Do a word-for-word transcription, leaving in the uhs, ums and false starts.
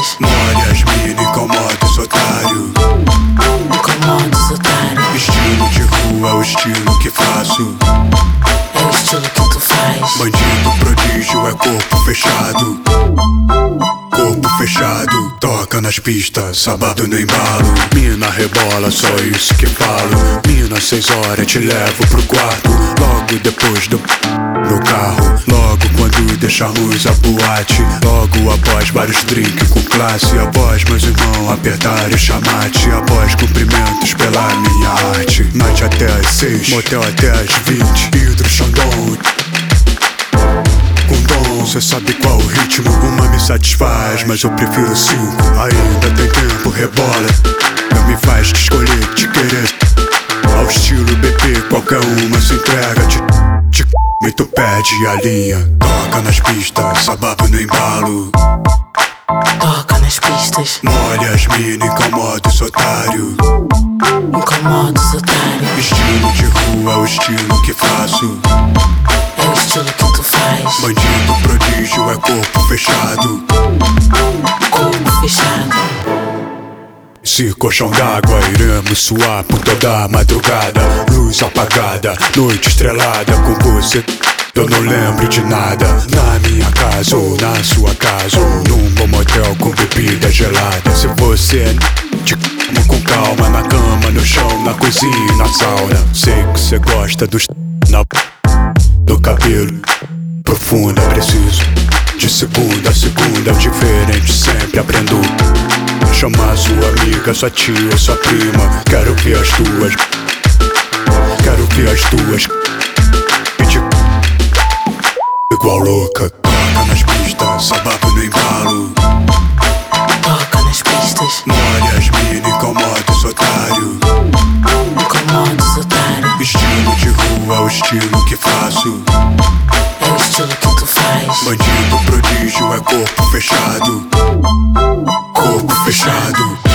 pistas. Molha as mina, incomoda os otário. Incomoda os otários. Estilo de rua é o estilo que faço. É o estilo que tu faz. Bandido prodígio é corpo fechado. Corpo fechado, toca nas pistas, sábado no embalo. Mina rebola, só isso que falo. Mina, seis horas, te levo pro quarto. Logo depois do no carro. Logo quando deixarmos a boate. Logo após vários drinks com classe. Após meus irmãos apertarem o chamate. Após cumprimentos pela minha arte. Night até as seis, motel até as vinte. Hidro, Xandão, com dom, cê sabe qual o ritmo. Uma me satisfaz, mas eu prefiro cinco. Ainda tem tempo, rebola. Não me faz te escolher, te querer. Ao estilo B P, qualquer uma se entrega. Te, te e tu perde a linha. Toca nas pistas, sábado no embalo. Toca nas pistas. Molha as mina, incomoda os otário. Incomoda os otários. Estilo de rua é o estilo que faço. É o estilo que tu faz. Bandido prodígio é corpo fechado. Corpo fechado. Se colchão d'água, iremos suar por toda a madrugada. Luz apagada, noite estrelada. Com você eu não lembro de nada. Na minha casa ou na sua casa, ou num bom motel com bebida gelada. Se você é te como com calma, na cama, no chão, na cozinha, na sauna. Sei que você gosta dos na do cabelo profunda. Preciso de segunda a segunda, diferente sempre aprendo. Chama sua amiga, sua tia, sua prima. Quero ver as tuas. Quero ver as tuas. Igual louca. Toca nas pistas, sábado no embalo. Toca nas pistas. Molha as mina, incomoda os otário. Incomoda os otários. Estilo de rua é o estilo que faço. É o estilo que tu faz. Bandido prodígio é corpo fechado. Corpo fechado.